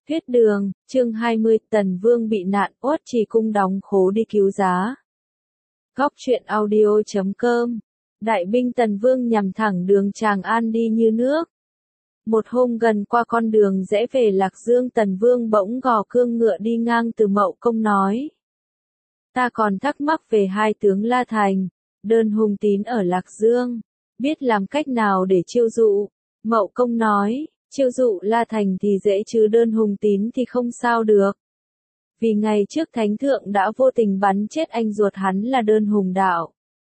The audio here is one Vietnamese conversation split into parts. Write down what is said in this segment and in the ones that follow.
Huyết đường, chương 20, Tần Vương bị nạn, Uất Trì Cung đóng khố đi cứu giá. Góc truyện audio.com. Đại binh Tần Vương nhằm thẳng đường Tràng An đi như nước. Một hôm gần qua con đường rẽ về Lạc Dương, Tần Vương bỗng gò cương ngựa đi ngang từ Mậu Công nói: Ta còn thắc mắc về hai tướng La Thành, Đơn Hùng Tín ở Lạc Dương, biết làm cách nào để chiêu dụ. Mậu Công nói: Chiêu dụ La Thành thì dễ chứ Đơn Hùng Tín thì không sao được. Vì ngày trước Thánh Thượng đã vô tình bắn chết anh ruột hắn là Đơn Hùng Đạo.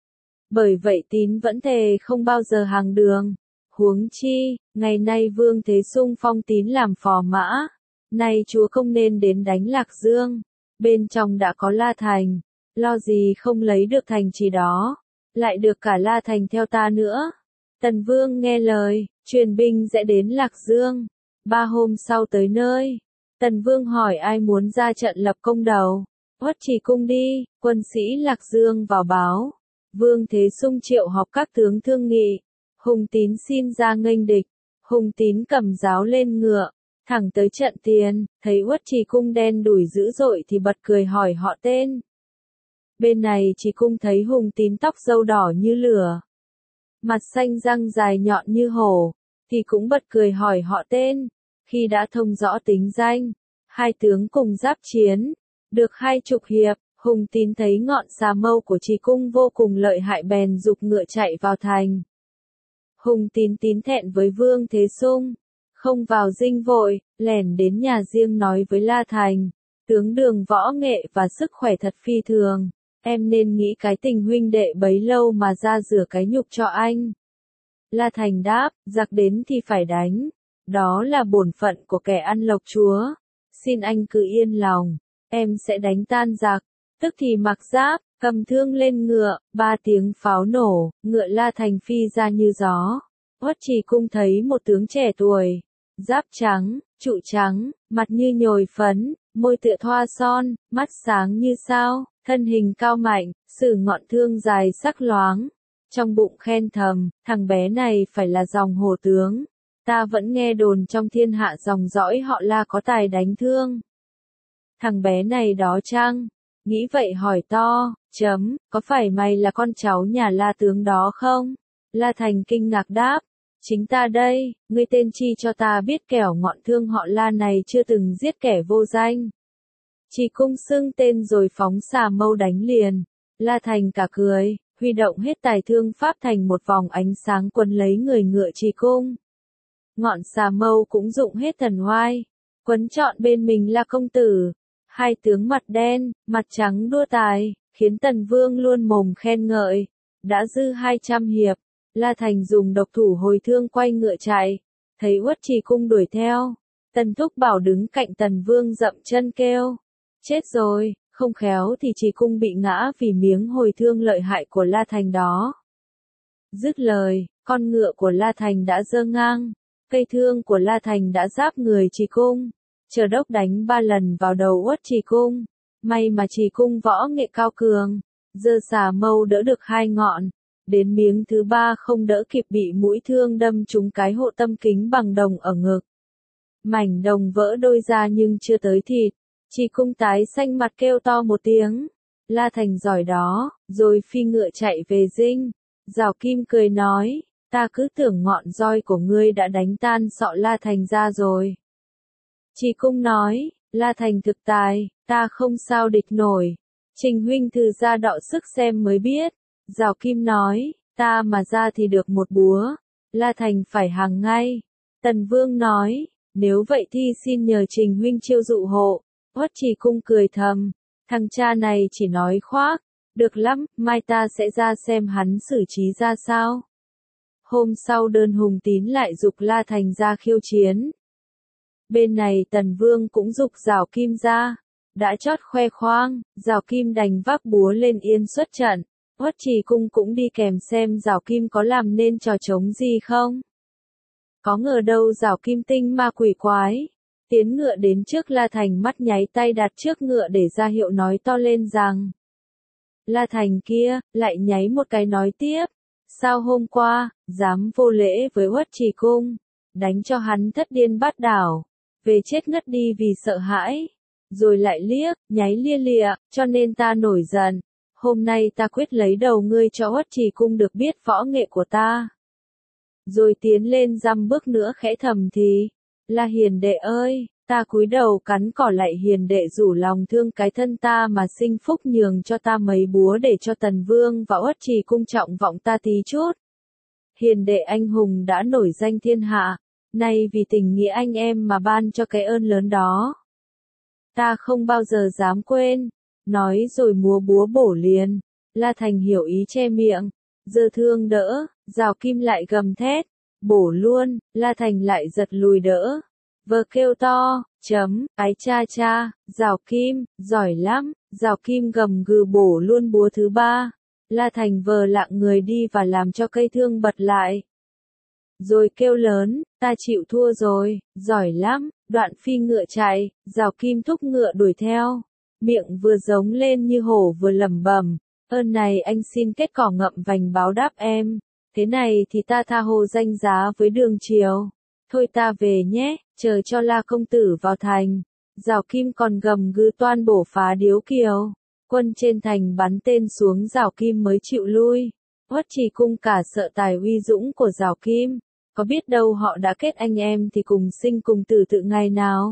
Bởi vậy Tín vẫn thề không bao giờ hàng đường. Huống chi, ngày nay Vương Thế Sung phong Tín làm phò mã. Nay chúa không nên đến đánh Lạc Dương. Bên trong đã có La Thành. Lo gì không lấy được thành trì đó. Lại được cả La Thành theo ta nữa. Tần Vương nghe lời, truyền binh sẽ đến Lạc Dương. 3 hôm sau tới nơi. Tần Vương hỏi ai muốn ra trận lập công đầu. Uất Trì Cung đi, quân sĩ Lạc Dương vào báo. Vương Thế Sung triệu họp các tướng thương nghị. Hùng Tín xin ra nghênh địch. Hùng Tín cầm giáo lên ngựa, thẳng tới trận tiền, thấy Uất Trì Cung đen đủi dữ dội thì bật cười hỏi họ tên. Bên này Trì Cung thấy Hùng Tín tóc râu đỏ như lửa, mặt xanh răng dài nhọn như hổ, thì cũng bật cười hỏi họ tên. Khi đã thông rõ tính danh, hai tướng cùng giáp chiến, được 20 hiệp, Hùng Tín thấy ngọn xà mâu của Trì Cung vô cùng lợi hại bèn giục ngựa chạy vào thành. Hùng Tín tín thẹn với Vương Thế Sung, không vào dinh vội, lẻn đến nhà riêng nói với La Thành, tướng Đường võ nghệ và sức khỏe thật phi thường, em nên nghĩ cái tình huynh đệ bấy lâu mà ra rửa cái nhục cho anh. La Thành đáp, giặc đến thì phải đánh, đó là bổn phận của kẻ ăn lộc chúa, xin anh cứ yên lòng, em sẽ đánh tan giặc. Tức thì mặc giáp, cầm thương lên ngựa, 3 tiếng pháo nổ, ngựa La Thành phi ra như gió. Uất Trì Cung thấy một tướng trẻ tuổi, giáp trắng, trụ trắng, mặt như nhồi phấn, môi tựa thoa son, mắt sáng như sao, thân hình cao mạnh, sử ngọn thương dài sắc loáng. Trong bụng khen thầm, thằng bé này phải là dòng hổ tướng. Ta vẫn nghe đồn trong thiên hạ dòng dõi họ La có tài đánh thương. Thằng bé này đó chăng? Nghĩ vậy hỏi to, có phải mày là con cháu nhà La tướng đó không? La Thành kinh ngạc đáp, chính ta đây, ngươi tên chi cho ta biết kẻo ngọn thương họ La này chưa từng giết kẻ vô danh. Trì Cung xưng tên rồi phóng xà mâu đánh liền. La Thành cả cười, huy động hết tài thương pháp thành một vòng ánh sáng quấn lấy người ngựa Trì Cung. Ngọn xà mâu cũng dụng hết thần hoai, quấn trọn bên mình La công tử. Hai tướng mặt đen, mặt trắng đua tài, khiến Tần Vương luôn mồm khen ngợi. Đã dư 200 hiệp, La Thành dùng độc thủ hồi thương quay ngựa chạy, thấy Uất Trì Cung đuổi theo. Tần Thúc Bảo đứng cạnh Tần Vương dậm chân kêu, chết rồi, không khéo thì Trì Cung bị ngã vì miếng hồi thương lợi hại của La Thành đó. Dứt lời, con ngựa của La Thành đã giơ ngang, cây thương của La Thành đã giáp người Trì Cung. Chờ đốc đánh 3 lần vào đầu Uất Trì Cung, may mà Trì Cung võ nghệ cao cường, giơ xà mâu đỡ được 2 ngọn, đến miếng thứ 3 không đỡ kịp bị mũi thương đâm trúng cái hộ tâm kính bằng đồng ở ngực. Mảnh đồng vỡ đôi ra nhưng chưa tới thịt, Trì Cung tái xanh mặt kêu to một tiếng, La Thành giỏi đó, rồi phi ngựa chạy về dinh. Giảo Kim cười nói, ta cứ tưởng ngọn roi của ngươi đã đánh tan sọ La Thành ra rồi. Trì Cung nói, La Thành thực tài, ta không sao địch nổi. Trình huynh thử ra đọ sức xem mới biết. Giảo Kim nói, ta mà ra thì được một búa. La Thành phải hàng ngay. Tần Vương nói, nếu vậy thì xin nhờ Trình huynh chiêu dụ hộ. Uất Trì Cung cười thầm, thằng cha này chỉ nói khoác. Được lắm, mai ta sẽ ra xem hắn xử trí ra sao. Hôm sau Đơn Hùng Tín lại giục La Thành ra khiêu chiến. Bên này Tần Vương cũng giục Giảo Kim ra, đã chót khoe khoang, Giảo Kim đành vác búa lên yên xuất trận. Uất Trì Cung cũng đi kèm xem Giảo Kim có làm nên trò trống gì không. Có ngờ đâu Giảo Kim tinh ma quỷ quái, tiến ngựa đến trước La Thành, mắt nháy tay đặt trước ngựa để ra hiệu nói to lên rằng. La Thành kia, lại nháy một cái nói tiếp, sao hôm qua, dám vô lễ với Uất Trì Cung, đánh cho hắn thất điên bát đảo. về chết ngất đi vì sợ hãi. Rồi lại liếc, nháy lia lịa, cho nên ta nổi giận. Hôm nay ta quyết lấy đầu ngươi cho Uất Trì Cung được biết võ nghệ của ta. Rồi tiến lên dăm bước nữa khẽ thầm thì, là hiền đệ ơi, ta cúi đầu cắn cỏ lại hiền đệ rủ lòng thương cái thân ta mà sinh phúc nhường cho ta mấy búa để cho Tần Vương và Uất Trì Cung trọng vọng ta tí chút. Hiền đệ anh hùng đã nổi danh thiên hạ, nay vì tình nghĩa anh em mà ban cho cái ơn lớn đó. Ta không bao giờ dám quên, nói rồi múa búa bổ liền. La Thành hiểu ý che miệng, giơ thương đỡ, Giào Kim lại gầm thét, bổ luôn, La Thành lại giật lùi đỡ. Vờ kêu to, ái cha cha, Giào Kim, giỏi lắm, Giào Kim gầm gừ bổ luôn búa thứ ba. La Thành vờ lạng người đi và làm cho cây thương bật lại. Rồi kêu lớn, ta chịu thua rồi, giỏi lắm, đoạn phi ngựa chạy, Giào Kim thúc ngựa đuổi theo. Miệng vừa giống lên như hổ vừa lẩm bẩm, ơn này anh xin kết cỏ ngậm vành báo đáp em. Thế này thì ta tha hồ danh giá với Đường Triều. Thôi ta về nhé, chờ cho La công tử vào thành. Giào Kim còn gầm gừ toan bổ phá Điếu Kiều. Quân trên thành bắn tên xuống Giào Kim mới chịu lui. Uất Trì Cung cả sợ tài uy dũng của Giào Kim. Có biết đâu họ đã kết anh em thì cùng sinh cùng tử tự ngày nào.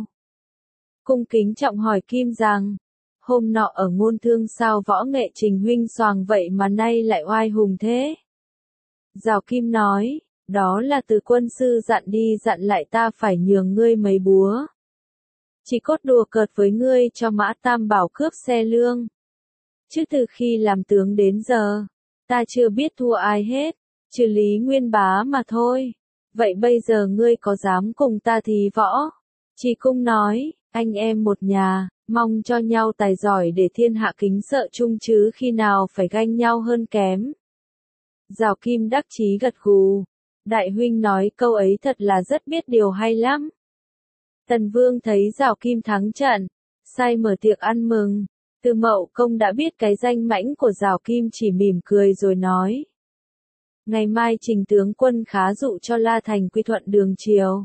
Cung kính trọng hỏi Kim rằng, hôm nọ ở Ngôn Thương sao võ nghệ Trình huynh xoàng vậy mà nay lại oai hùng thế? Giào Kim nói, đó là từ quân sư dặn đi dặn lại ta phải nhường ngươi mấy búa. Chỉ cốt đùa cợt với ngươi cho Mã Tam Bảo cướp xe lương. Chứ từ khi làm tướng đến giờ, ta chưa biết thua ai hết, trừ Lý Nguyên Bá mà thôi. Vậy bây giờ ngươi có dám cùng ta thì võ? Trì Cung nói, anh em một nhà, mong cho nhau tài giỏi để thiên hạ kính sợ chung chứ khi nào phải ganh nhau hơn kém. Giào Kim đắc chí gật gù. Đại huynh nói câu ấy thật là rất biết điều hay lắm. Tần Vương thấy Giào Kim thắng trận, sai mở tiệc ăn mừng. Từ Mậu Công đã biết cái danh mãnh của Giào Kim chỉ mỉm cười rồi nói. Ngày mai Trình tướng quân khá dụ cho La Thành quy thuận Đường Triều.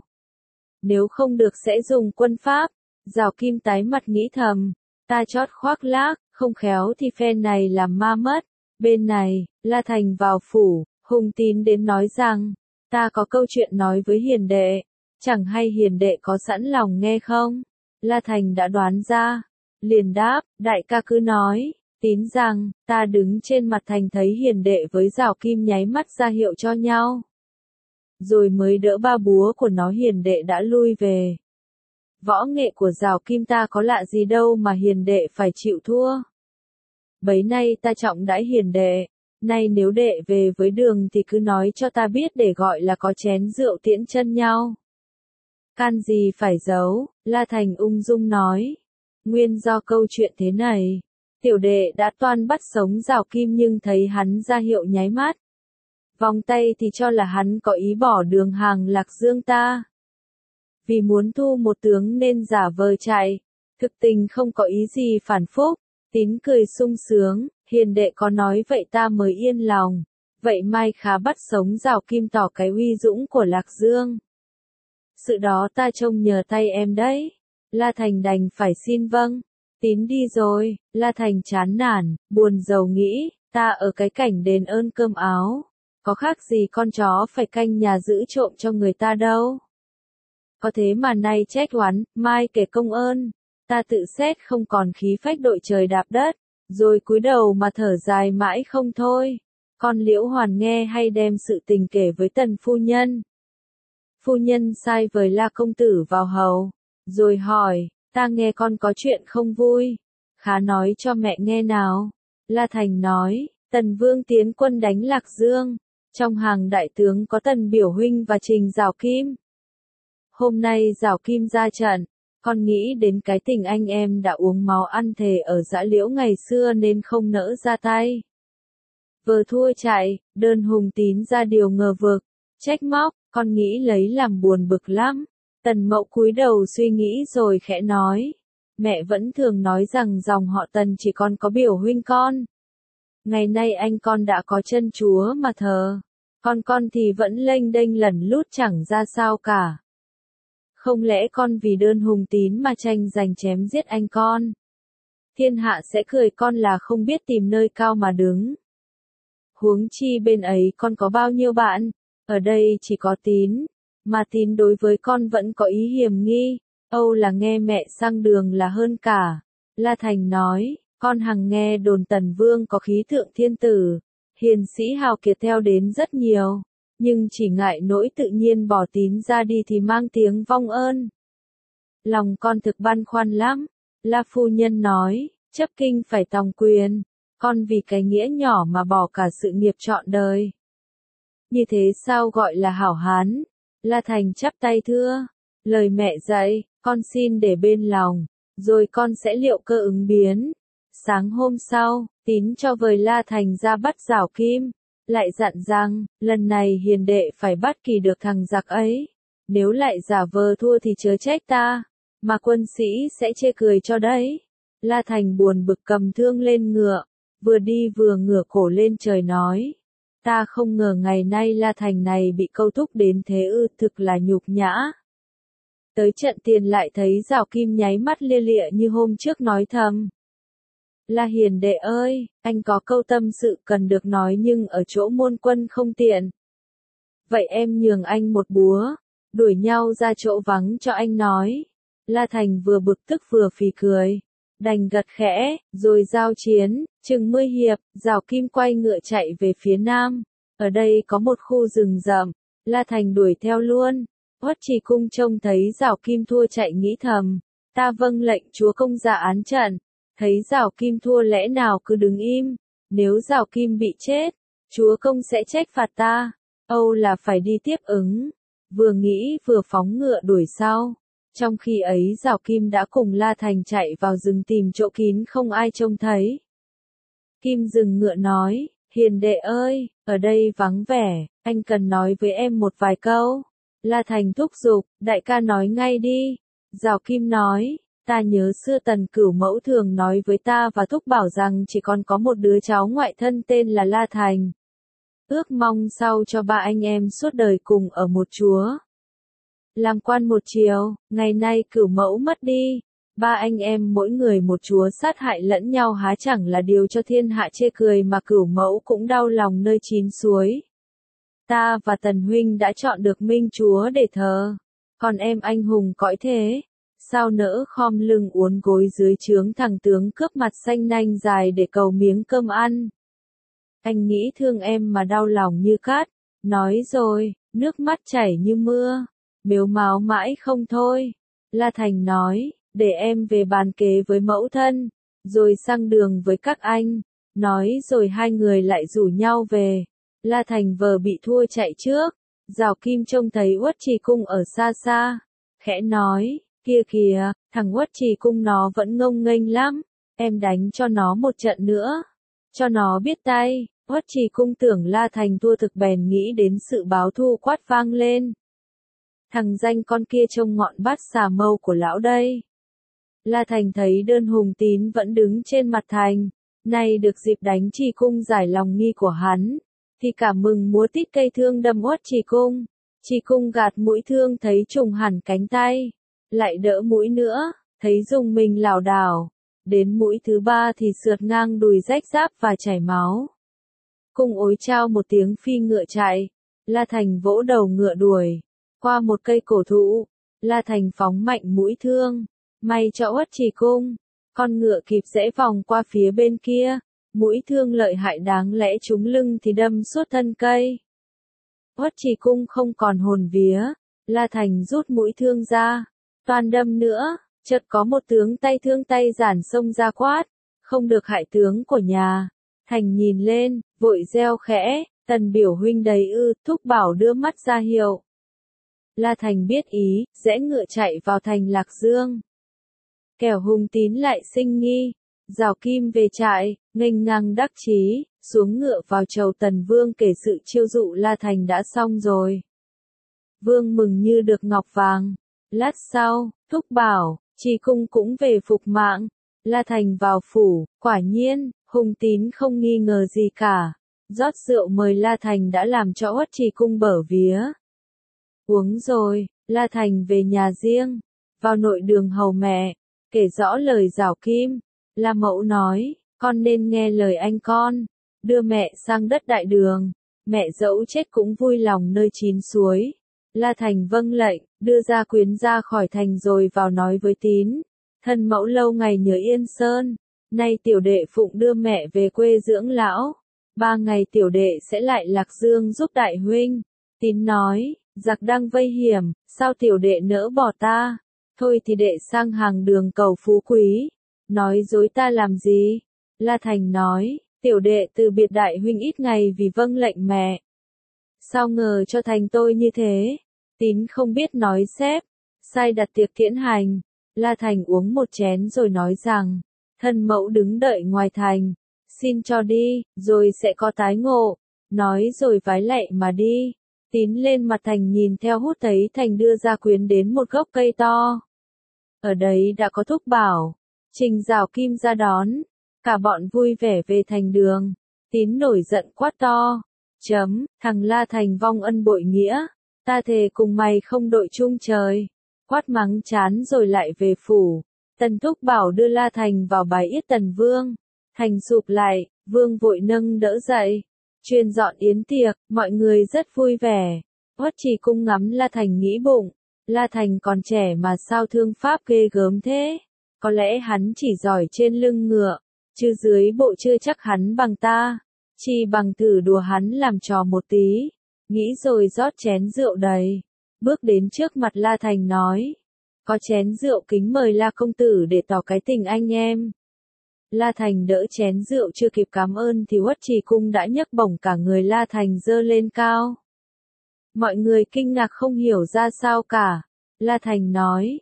Nếu không được sẽ dùng quân Pháp. Giào Kim tái mặt nghĩ thầm, ta chót khoác lác, không khéo thì phen này làm ma mất. Bên này, La Thành vào phủ, Hùng Tín đến nói rằng, ta có câu chuyện nói với hiền đệ, chẳng hay hiền đệ có sẵn lòng nghe không? La Thành đã đoán ra, liền đáp, đại ca cứ nói. Tín rằng, ta đứng trên mặt thành thấy hiền đệ với Giào Kim nháy mắt ra hiệu cho nhau. Rồi mới đỡ ba búa của nó hiền đệ đã lui về. Võ nghệ của Giào Kim ta có lạ gì đâu mà hiền đệ phải chịu thua. Bấy nay ta trọng đãi hiền đệ, nay nếu đệ về với Đường thì cứ nói cho ta biết để gọi là có chén rượu tiễn chân nhau. Can gì phải giấu, La Thành ung dung nói. Nguyên do câu chuyện thế này. Tiểu đệ đã toan bắt sống Giào Kim nhưng thấy hắn ra hiệu nháy mắt. Vòng tay thì cho là hắn có ý bỏ Đường hàng Lạc Dương ta. Vì muốn thu một tướng nên giả vờ chạy. Thực tình không có ý gì phản phúc. Tín cười sung sướng, hiền đệ có nói vậy ta mới yên lòng. Vậy mai khá bắt sống Giào Kim tỏ cái uy dũng của Lạc Dương. Sự đó ta trông nhờ tay em đấy. La Thành đành phải xin vâng. Tín đi rồi, La Thành chán nản, buồn rầu nghĩ, ta ở cái cảnh đền ơn cơm áo. Có khác gì con chó phải canh nhà giữ trộm cho người ta đâu. Có thế mà nay trách oán, mai kể công ơn. Ta tự xét không còn khí phách đội trời đạp đất, rồi cúi đầu mà thở dài mãi không thôi. Con Liễu Hoàn nghe hay đem sự tình kể với Tần phu nhân. Phu nhân sai vời La công tử vào hầu, rồi hỏi, ta nghe con có chuyện không vui, khá nói cho mẹ nghe nào. La Thành nói, Tần Vương tiến quân đánh Lạc Dương, trong hàng đại tướng có Tần Biểu huynh và Trình Giào Kim. Hôm nay Giào Kim ra trận, con nghĩ đến cái tình anh em đã uống máu ăn thề ở Dã Liễu ngày xưa nên không nỡ ra tay. Vờ thua chạy, đơn Hùng Tín ra điều ngờ vực, trách móc, con nghĩ lấy làm buồn bực lắm. Tần Mậu cúi đầu suy nghĩ rồi khẽ nói, mẹ vẫn thường nói rằng dòng họ Tần chỉ còn có Biểu huynh con. Ngày nay anh con đã có chân chúa mà thờ, con thì vẫn lênh đênh lẩn lút chẳng ra sao cả. Không lẽ con vì đơn Hùng Tín mà tranh giành chém giết anh con? Thiên hạ sẽ cười con là không biết tìm nơi cao mà đứng. Huống chi bên ấy con có bao nhiêu bạn, ở đây chỉ có Tín, mà Tín đối với con vẫn có ý hiềm nghi, Âu là nghe mẹ sang đường là hơn cả. La Thành nói, con hằng nghe đồn Tần Vương có khí thượng thiên tử, hiền sĩ hào kiệt theo đến rất nhiều, nhưng chỉ ngại nỗi tự nhiên bỏ Tín ra đi thì mang tiếng vong ơn. Lòng con thực băn khoăn lắm, La phu nhân nói, chấp kinh phải tòng quyền, con vì cái nghĩa nhỏ mà bỏ cả sự nghiệp trọn đời. Như thế sao gọi là hảo hán? La Thành chắp tay thưa, lời mẹ dạy, con xin để bên lòng, rồi con sẽ liệu cơ ứng biến. Sáng hôm sau, Tín cho vời La Thành ra bắt Giảo Kim, lại dặn rằng, lần này hiền đệ phải bắt kỳ được thằng giặc ấy, nếu lại giả vờ thua thì chớ trách ta, mà quân sĩ sẽ chê cười cho đấy. La Thành buồn bực cầm thương lên ngựa, vừa đi vừa ngửa cổ lên trời nói, ta không ngờ ngày nay La Thành này bị câu thúc đến thế ư, thực là nhục nhã. Tới trận tiền lại thấy Giảo Kim nháy mắt lia lịa như hôm trước nói thầm. La hiền đệ ơi, anh có câu tâm sự cần được nói nhưng ở chỗ môn quân không tiện. Vậy em nhường anh một búa, đuổi nhau ra chỗ vắng cho anh nói. La Thành vừa bực tức vừa phì cười, đành gật khẽ, rồi giao chiến, chừng 10 hiệp, Giảo Kim quay ngựa chạy về phía nam. Ở đây có một khu rừng rậm, La Thành đuổi theo luôn. Uất Trì Cung trông thấy Giảo Kim thua chạy nghĩ thầm, ta vâng lệnh chúa công ra án trận. Thấy Giảo Kim thua lẽ nào cứ đứng im, nếu Giảo Kim bị chết, chúa công sẽ trách phạt ta, Âu là phải đi tiếp ứng. Vừa nghĩ vừa phóng ngựa đuổi sau. Trong khi ấy Giảo Kim đã cùng La Thành chạy vào rừng tìm chỗ kín không ai trông thấy. Kim dừng ngựa nói, hiền đệ ơi, ở đây vắng vẻ, anh cần nói với em một vài câu. La Thành thúc giục, đại ca nói ngay đi. Giảo Kim nói, ta nhớ xưa Tần Cửu Mẫu thường nói với ta và thúc bảo rằng chỉ còn có một đứa cháu ngoại thân tên là La Thành. Ước mong sau cho ba anh em suốt đời cùng ở một chúa. Làm quan một triều, ngày nay Cửu Mẫu mất đi, ba anh em mỗi người một chúa sát hại lẫn nhau há chẳng là điều cho thiên hạ chê cười mà Cửu Mẫu cũng đau lòng nơi chín suối. Ta và Tần huynh đã chọn được minh chúa để thờ, còn em anh hùng cõi thế, sao nỡ khom lưng uốn gối dưới trướng thằng tướng cướp mặt xanh nanh dài để cầu miếng cơm ăn. Anh nghĩ thương em mà đau lòng như cát, nói rồi, nước mắt chảy như mưa, mếu máo mãi không thôi. La Thành nói, để em về bàn kế với mẫu thân, rồi sang đường với các anh, nói rồi hai người lại rủ nhau về. La Thành vờ bị thua chạy trước, Giảo Kim trông thấy Uất Trì Cung ở xa xa, khẽ nói, kia kìa, thằng Uất Trì Cung nó vẫn ngông nghênh lắm, em đánh cho nó một trận nữa, cho nó biết tay. Uất Trì Cung tưởng La Thành thua thực bèn nghĩ đến sự báo thù quát vang lên. Thằng danh con kia trông ngọn bát xà mâu của lão đây. La Thành thấy đơn Hùng Tín vẫn đứng trên mặt thành, nay được dịp đánh Trì Cung giải lòng nghi của hắn, thì cảm mừng múa tít cây thương đâm Uất Trì Cung. Trì Cung gạt mũi thương thấy trùng hẳn cánh tay, lại đỡ mũi nữa, thấy dùng mình lảo đảo, đến mũi thứ ba thì sượt ngang đùi rách ráp và chảy máu. Cung ối chao một tiếng phi ngựa chạy, La Thành vỗ đầu ngựa đuổi, qua một cây cổ thụ, La Thành phóng mạnh mũi thương, may cho Uất Trì Cung, con ngựa kịp rẽ vòng qua phía bên kia, mũi thương lợi hại đáng lẽ trúng lưng thì đâm suốt thân cây. Uất Trì Cung không còn hồn vía, La Thành rút mũi thương ra, toan đâm nữa, chợt có một tướng tay thương tay giản xông ra quát, không được hại tướng của nhà. Thành nhìn lên, vội reo khẽ, Tần biểu huynh đấy ư, thúc bảo đưa mắt ra hiệu. La Thành biết ý, rẽ ngựa chạy vào thành Lạc Dương. Kẻo Hùng Tín lại sinh nghi, Giảo Kim về trại, nghênh ngang đắc chí, xuống ngựa vào chầu Tần Vương kể sự chiêu dụ La Thành đã xong rồi. Vương mừng như được ngọc vàng. Lát sau, thúc bảo, Trì Cung cũng về phục mạng. La Thành vào phủ, quả nhiên, Hùng Tín không nghi ngờ gì cả. Rót rượu mời La Thành đã làm cho Uất Trì Cung bở vía. Uống rồi, La Thành về nhà riêng, vào nội đường hầu mẹ, kể rõ lời giảo kim. La Mẫu nói, con nên nghe lời anh con, đưa mẹ sang đất đại đường, mẹ dẫu chết cũng vui lòng nơi chín suối. La Thành vâng lệnh, đưa gia quyến ra khỏi thành rồi vào nói với Tín, thân mẫu lâu ngày nhớ Yên Sơn, nay tiểu đệ phụng đưa mẹ về quê dưỡng lão, 3 ngày tiểu đệ sẽ lại Lạc Dương giúp đại huynh. Tín nói, giặc đang vây hiểm, sao tiểu đệ nỡ bỏ ta, thôi thì đệ sang hàng đường cầu phú quý, nói dối ta làm gì. La Thành nói, tiểu đệ từ biệt đại huynh ít ngày vì vâng lệnh mẹ. Sao ngờ cho thành tôi như thế. Tín không biết nói xếp, sai đặt tiệc tiễn hành. La Thành uống một chén rồi nói rằng, thân mẫu đứng đợi ngoài thành, xin cho đi, rồi sẽ có tái ngộ. Nói rồi vái lạy mà đi. Tín lên mặt Thành nhìn theo hút thấy Thành đưa gia quyến đến một gốc cây to. Ở đấy đã có Thúc Bảo, Trình Giảo Kim ra đón, cả bọn vui vẻ về thành đường. Tín nổi giận quát to, thằng La Thành vong ân bội nghĩa, ta thề cùng mày không đội chung trời. Quát mắng chán rồi lại về phủ. Tần Thúc Bảo đưa La Thành vào bài yết Tần Vương. Thành sụp lại, Vương vội nâng đỡ dậy, truyền dọn yến tiệc, mọi người rất vui vẻ. Uất Trì Cung ngắm La Thành nghĩ bụng, La Thành còn trẻ mà sao thương pháp ghê gớm thế, có lẽ hắn chỉ giỏi trên lưng ngựa, chứ dưới bộ chưa chắc hắn bằng ta, chỉ bằng thử đùa hắn làm trò một tí. Nghĩ rồi rót chén rượu đầy, bước đến trước mặt La Thành nói, có chén rượu kính mời La công tử để tỏ cái tình anh em. La Thành đỡ chén rượu chưa kịp cảm ơn thì Uất Trì Cung đã nhấc bổng cả người La Thành dơ lên cao. Mọi người kinh ngạc không hiểu ra sao cả. La Thành nói,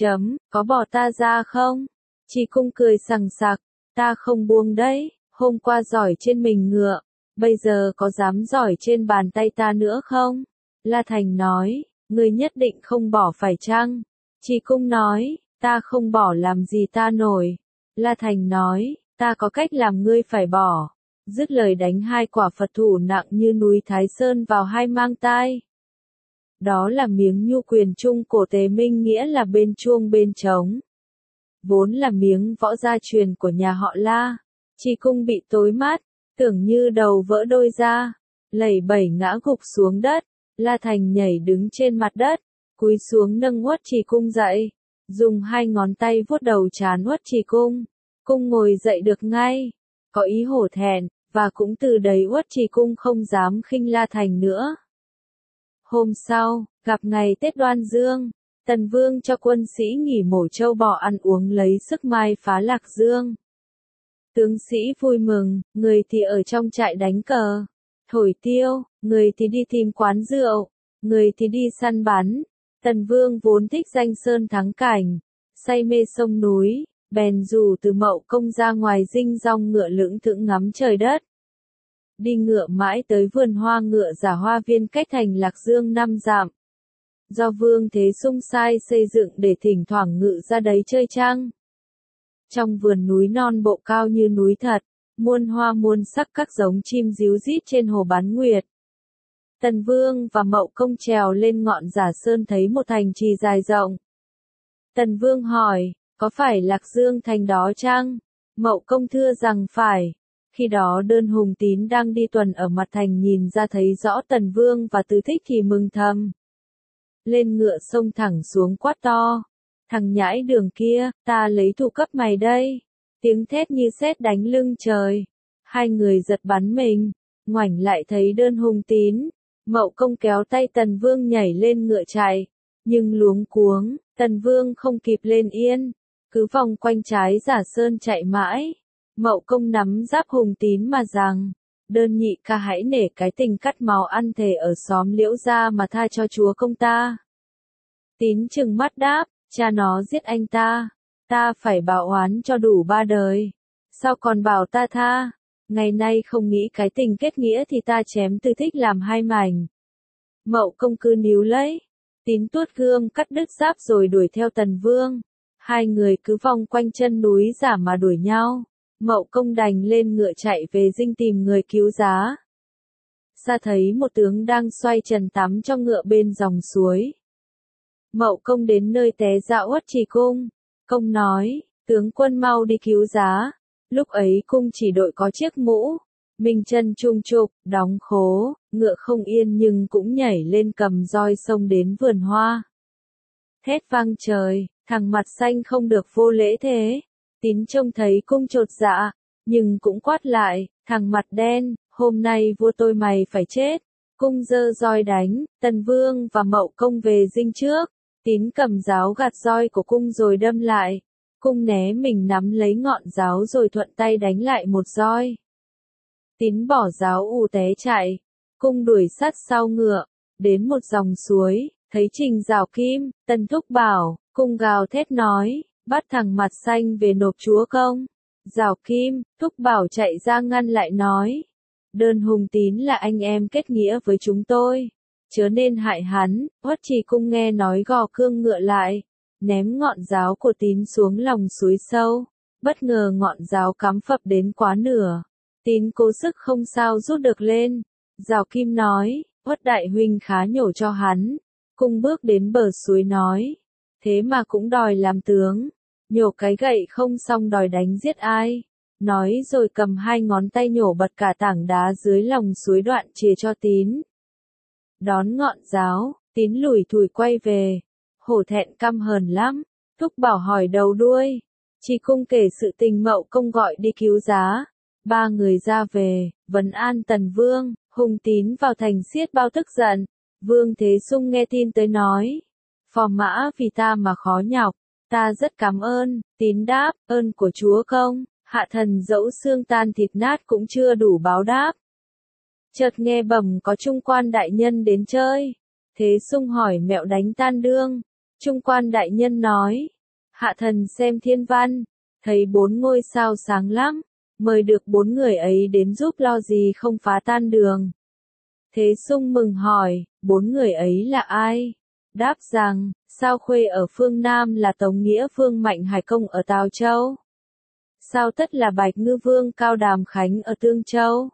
có bỏ ta ra không? Trì Cung cười sằng sặc, ta không buông đấy, hôm qua giỏi trên mình ngựa, bây giờ có dám giỏi trên bàn tay ta nữa không? La Thành nói, ngươi nhất định không bỏ phải chăng? Trì Cung nói, ta không bỏ làm gì ta nổi. La Thành nói, ta có cách làm ngươi phải bỏ. Dứt lời đánh 2 quả Phật thủ nặng như núi Thái Sơn vào hai mang tai. Đó là miếng nhu quyền trung cổ Tề Minh, nghĩa là bên chuông bên trống. Vốn là miếng võ gia truyền của nhà họ La. Trì Cung bị tối mắt, tưởng như đầu vỡ đôi ra, lẩy bẩy ngã gục xuống đất. La Thành nhảy đứng trên mặt đất, cúi xuống nâng Uất Trì Cung dậy, dùng 2 ngón tay vuốt đầu trán Uất Trì Cung. Cung ngồi dậy được ngay, có ý hổ thẹn, và cũng từ đấy Uất Trì Cung không dám khinh La Thành nữa. Hôm sau, gặp ngày Tết Đoan Dương, Tần Vương cho quân sĩ nghỉ mổ trâu bò ăn uống lấy sức mai phá Lạc Dương. Tướng sĩ vui mừng, người thì ở trong trại đánh cờ, thổi tiêu, người thì đi tìm quán rượu, người thì đi săn bắn. Tần Vương vốn thích danh sơn thắng cảnh, say mê sông núi, bèn rủ Từ Mậu Công ra ngoài dinh dong ngựa lững thững ngắm trời đất. Đi ngựa mãi tới vườn hoa ngựa Giả Hoa Viên cách thành Lạc Dương 5 dặm. Do Vương Thế Sung sai xây dựng để thỉnh thoảng ngự ra đấy chơi trăng. Trong vườn núi non bộ cao như núi thật, muôn hoa muôn sắc các giống chim ríu rít trên hồ bán nguyệt. Tần Vương và Mậu Công trèo lên ngọn Giả Sơn thấy một thành trì dài rộng. Tần Vương hỏi, có phải Lạc Dương thành đó chăng? Mậu Công thưa rằng phải. Khi đó Đơn Hùng Tín đang đi tuần ở mặt thành nhìn ra thấy rõ Tần Vương và Từ Thích thì mừng thầm. Lên ngựa xông thẳng xuống quát to. Thằng nhãi đường kia, ta lấy thủ cấp mày đây. Tiếng thét như sét đánh lưng trời. Hai người giật bắn mình, ngoảnh lại thấy Đơn Hùng Tín. Mậu Công kéo tay Tần Vương nhảy lên ngựa chạy. Nhưng luống cuống, Tần Vương không kịp lên yên. Cứ vòng quanh trái Giả Sơn chạy mãi. Mậu Công nắm giáp Hùng Tín mà rằng, Đơn nhị ca hãy nể cái tình cắt máu ăn thề ở xóm Liễu ra mà tha cho chúa công ta. Tín trừng mắt đáp, cha nó giết anh ta phải báo oán cho đủ 3 đời. Sao còn bảo ta tha? Ngày nay không nghĩ cái tình kết nghĩa thì ta chém Từ Thích làm 2 mảnh. Mậu Công cứ níu lấy. Tín tuốt gươm cắt đứt giáp rồi đuổi theo Tần Vương. Hai người cứ vòng quanh chân núi Giả mà đuổi nhau. Mậu Công đành lên ngựa chạy về dinh tìm người cứu giá. Xa thấy một tướng đang xoay trần tắm cho ngựa bên dòng suối. Mậu Công đến nơi té ra Uất Trì Cung. Công nói, tướng quân mau đi cứu giá. Lúc ấy cung chỉ đội có chiếc mũ, mình chân trung trục, đóng khố, ngựa không yên nhưng cũng nhảy lên cầm roi xông đến vườn hoa. Thét vang trời, thằng mặt xanh không được vô lễ thế. Tín trông thấy cung chột dạ, nhưng cũng quát lại, thằng mặt đen, hôm nay vua tôi mày phải chết. Cung giơ roi đánh, Tần Vương và Mậu Công về dinh trước. Tín cầm giáo gạt roi của cung rồi đâm lại. Cung né mình nắm lấy ngọn giáo rồi thuận tay đánh lại một roi. Tín bỏ giáo ù té chạy. Cung đuổi sát sau ngựa, đến một dòng suối, thấy Trình Giảo Kim, Tần Thúc bảo, cung gào thét nói, bắt thằng mặt xanh về nộp chúa công. Giảo Kim, Thúc bảo chạy ra ngăn lại nói, Đơn Hùng Tín là anh em kết nghĩa với chúng tôi, chớ nên hại hắn. Uất Trì Cung nghe nói gò cương ngựa lại, ném ngọn giáo của Tín xuống lòng suối sâu, bất ngờ ngọn giáo cắm phập đến quá nửa. Tín cố sức không sao rút được lên. Giảo Kim nói, Uất đại huynh khá nhổ cho hắn. Cung bước đến bờ suối nói, thế mà cũng đòi làm tướng, nhổ cái gậy không xong đòi đánh giết ai. Nói rồi cầm hai ngón tay nhổ bật cả tảng đá dưới lòng suối đoạn chìa cho Tín. Đón ngọn giáo, Tín lủi thủi quay về, hổ thẹn căm hờn lắm. Thúc bảo hỏi đầu đuôi, Trì Cung kể sự tình Mậu Công gọi đi cứu giá. Ba người ra về, vấn an Tần Vương. Hùng Tín vào thành xiết bao tức giận. Vương Thế Sung nghe tin tới nói, phò mã vì ta mà khó nhọc, ta rất cảm ơn. Tín đáp, ơn của chúa công, hạ thần dẫu xương tan thịt nát cũng chưa đủ báo đáp. Chợt nghe bẩm có trung quan đại nhân đến chơi. Thế Sung hỏi mẹo đánh tan đương. Trung quan đại nhân nói, hạ thần xem thiên văn, thấy 4 ngôi sao sáng lắm, mời được 4 người ấy đến giúp lo gì không phá tan đường. Thế Sung mừng hỏi, 4 người ấy là ai? Đáp rằng, Sao Khuê ở phương Nam là Tống Nghĩa Vương Mạnh Hải Công ở Tào Châu. Sao Tất là Bạch Ngư Vương Cao Đàm Khánh ở Tương Châu.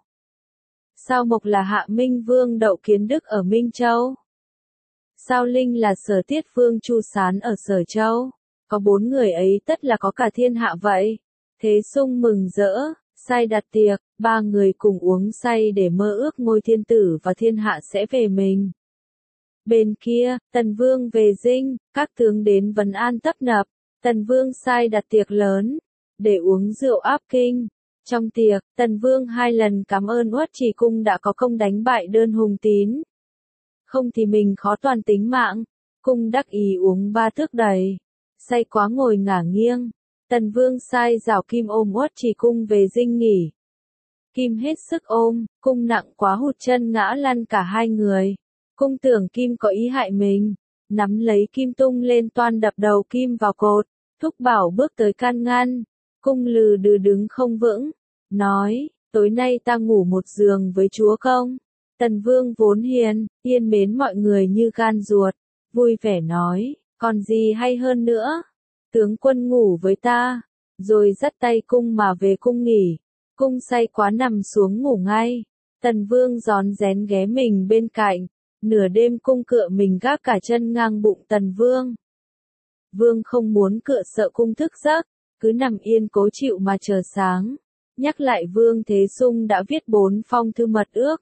Sao Mộc là Hạ Minh Vương Đậu Kiến Đức ở Minh Châu. Sao Linh là Sở Tiết Vương Chu Sán ở Sở Châu. Có 4 người ấy tất là có cả thiên hạ vậy. Thế Sung mừng rỡ, sai đặt tiệc, 3 người cùng uống say để mơ ước ngôi thiên tử và thiên hạ sẽ về mình. Bên kia, Tần Vương về dinh, các tướng đến vấn an tấp nập. Tần Vương sai đặt tiệc lớn, để uống rượu áp kinh. Trong tiệc, Tần Vương 2 lần cảm ơn Uất Trì Cung đã có công đánh bại Đơn Hùng Tín. Không thì mình khó toàn tính mạng. Cung đắc ý uống 3 thước đầy, say quá ngồi ngả nghiêng. Tần Vương sai Giảo Kim ôm Uất Trì Cung về dinh nghỉ. Kim hết sức ôm, Cung nặng quá hụt chân ngã lăn cả 2 người. Cung tưởng Kim có ý hại mình, nắm lấy Kim tung lên toan đập đầu Kim vào cột. Thúc bảo bước tới can ngăn. Cung lừ đừ đứng không vững, nói, tối nay ta ngủ một giường với chúa công. Tần Vương vốn hiền, yên mến mọi người như gan ruột, vui vẻ nói, còn gì hay hơn nữa, tướng quân ngủ với ta, rồi dắt tay Cung mà về cung nghỉ. Cung say quá nằm xuống ngủ ngay. Tần Vương rón rén ghé mình bên cạnh, nửa đêm Cung cựa mình gác cả chân ngang bụng Tần Vương. Vương không muốn cựa sợ Cung thức giấc, cứ nằm yên cố chịu mà chờ sáng. Nhắc lại Vương Thế Sung đã viết 4 phong thư mật ước,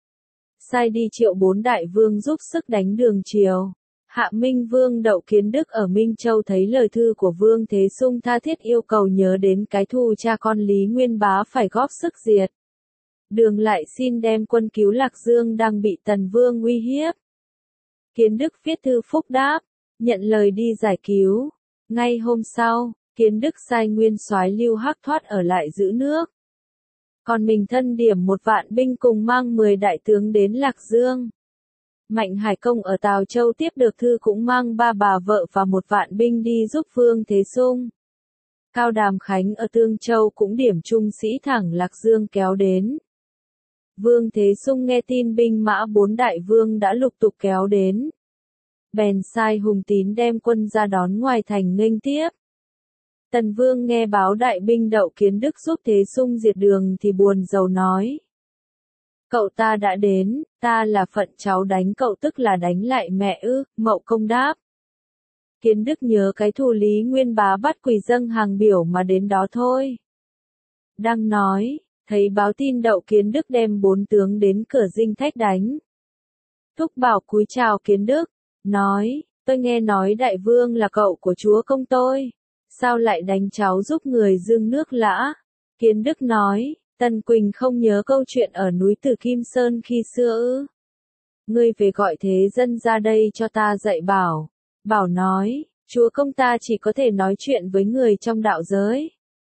sai đi triệu 4 đại vương giúp sức đánh Đường Triều. Hạ Minh Vương Đậu Kiến Đức ở Minh Châu thấy lời thư của Vương Thế Sung tha thiết yêu cầu nhớ đến cái thù cha con Lý Nguyên Bá phải góp sức diệt. Đường lại xin đem quân cứu Lạc Dương đang bị Tần Vương uy hiếp. Kiến Đức viết thư phúc đáp, nhận lời đi giải cứu. Ngay hôm sau, Kiến Đức sai nguyên soái Lưu Hắc Thoát ở lại giữ nước. Còn mình thân điểm 1 vạn binh cùng mang 10 đại tướng đến Lạc Dương. Mạnh Hải Công ở Tào Châu tiếp được thư cũng mang 3 bà vợ và 1 vạn binh đi giúp Vương Thế Sung. Cao Đàm Khánh ở Tương Châu cũng điểm trung sĩ thẳng Lạc Dương kéo đến. Vương Thế Sung nghe tin binh mã 4 đại vương đã lục tục kéo đến. Bèn sai Hùng Tín đem quân ra đón ngoài thành nghênh tiếp. Tần Vương nghe báo đại binh Đậu Kiến Đức giúp Thế Sung diệt Đường thì buồn rầu nói. Cậu ta đã đến, ta là phận cháu đánh cậu tức là đánh lại mẹ ư, Mậu Công đáp. Kiến Đức nhớ cái thù Lý Nguyên Bá bắt quỳ dâng hàng biểu mà đến đó thôi. Đang nói, thấy báo tin Đậu Kiến Đức đem 4 tướng đến cửa dinh thách đánh. Thúc Bảo cúi chào Kiến Đức, nói, tôi nghe nói đại vương là cậu của chúa công tôi, sao lại đánh cháu giúp người Dương nước Lã? Kiến Đức nói, Tần Quỳnh không nhớ câu chuyện ở núi Tử Kim Sơn khi xưa ư? Ngươi về gọi thế dân ra đây cho ta dạy bảo. Bảo nói, chúa công ta chỉ có thể nói chuyện với người trong đạo giới.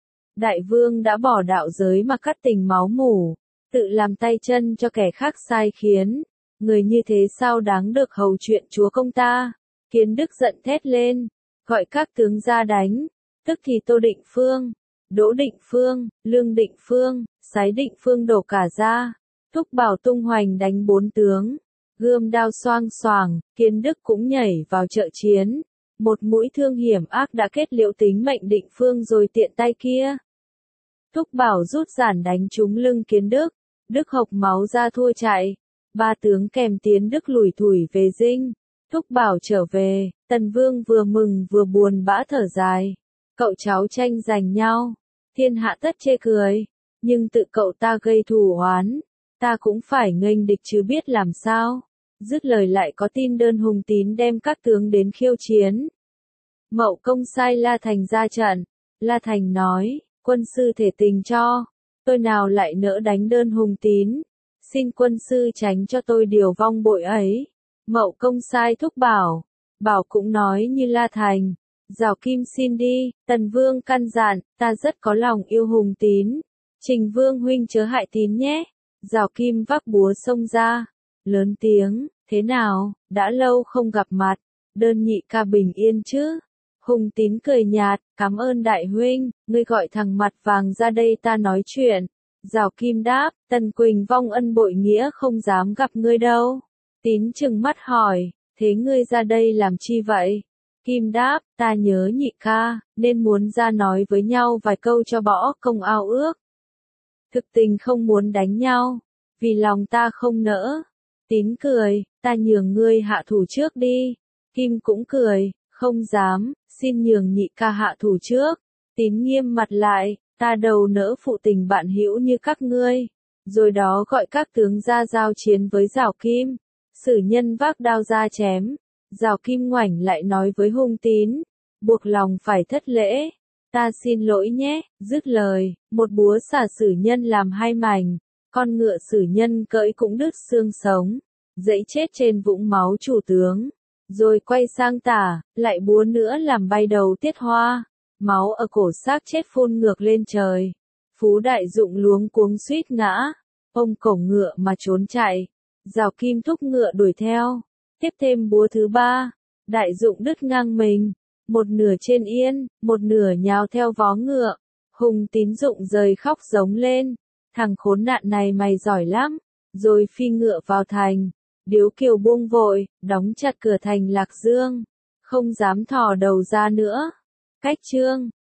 Đại vương đã bỏ đạo giới mà cắt tình máu mủ, tự làm tay chân cho kẻ khác sai khiến. Người như thế sao đáng được hầu chuyện chúa công ta? Kiến Đức giận thét lên, gọi các tướng ra đánh, tức thì Tô Định Phương, Đỗ Định Phương, Lương Định Phương, Sái Định Phương đổ cả ra. Thúc Bảo tung hoành đánh 4 tướng, gươm đao xoang xoàng, Kiến Đức cũng nhảy vào trợ chiến. Một mũi thương hiểm ác đã kết liễu tính mệnh Định Phương rồi tiện tay kia. Thúc Bảo rút giản đánh trúng lưng Kiến Đức, Đức hộc máu ra thua chạy. 3 tướng kèm tiến Đức lủi thủi về dinh. Thúc Bảo trở về, Tần Vương vừa mừng vừa buồn bã thở dài. Cậu cháu tranh giành nhau, thiên hạ tất chê cười, nhưng tự cậu ta gây thù oán, ta cũng phải nghênh địch chứ biết làm sao. Dứt lời lại có tin đơn Hùng Tín đem các tướng đến khiêu chiến. Mậu Công sai La Thành ra trận, La Thành nói, quân sư thể tình cho, tôi nào lại nỡ đánh đơn Hùng Tín, xin quân sư tránh cho tôi điều vong bội ấy. Mậu Công sai thúc Bảo, Bảo cũng nói như La Thành, Giảo Kim xin đi, Tần Vương căn dặn, ta rất có lòng yêu Hùng Tín, Trình Vương huynh chớ hại Tín nhé. Giảo Kim vác búa xông ra, lớn tiếng, thế nào, đã lâu không gặp mặt, đơn nhị ca bình yên chứ? Hùng Tín cười nhạt, cảm ơn đại huynh, ngươi gọi thằng mặt vàng ra đây ta nói chuyện. Giảo Kim đáp, Tần Quỳnh vong ân bội nghĩa không dám gặp ngươi đâu. Tín trừng mắt hỏi, thế ngươi ra đây làm chi vậy? Kim đáp, ta nhớ nhị ca, nên muốn ra nói với nhau vài câu cho bỏ công ao ước. Thực tình không muốn đánh nhau, vì lòng ta không nỡ. Tín cười, ta nhường ngươi hạ thủ trước đi. Kim cũng cười, không dám, xin nhường nhị ca hạ thủ trước. Tín nghiêm mặt lại, ta đầu nỡ phụ tình bạn hữu như các ngươi. Rồi đó gọi các tướng ra giao chiến với Giảo Kim. Sử nhân vác đao ra chém. Giảo Kim ngoảnh lại nói với Hùng Tín, buộc lòng phải thất lễ. Ta xin lỗi nhé, dứt lời, một búa xả sử nhân làm 2 mảnh. Con ngựa sử nhân cưỡi cũng đứt xương sống, dẫy chết trên vũng máu chủ tướng. Rồi quay sang tả, lại búa nữa làm bay đầu Tiết Hoa. Máu ở cổ xác chết phun ngược lên trời. Phú Đại Dụng luống cuống suýt ngã. Ông cổng ngựa mà trốn chạy. Giảo Kim thúc ngựa đuổi theo. Tiếp thêm búa thứ 3. Đại Dụng đứt ngang mình. Một nửa trên yên, một nửa nhào theo vó ngựa. Hùng Tín Dụng rời khóc giống lên. Thằng khốn nạn này mày giỏi lắm. Rồi phi ngựa vào thành. Điếu Kiều buông vội, đóng chặt cửa thành Lạc Dương. Không dám thò đầu ra nữa. Cách chương